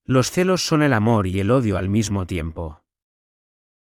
Los celos son el amor y el odio al mismo tiempo.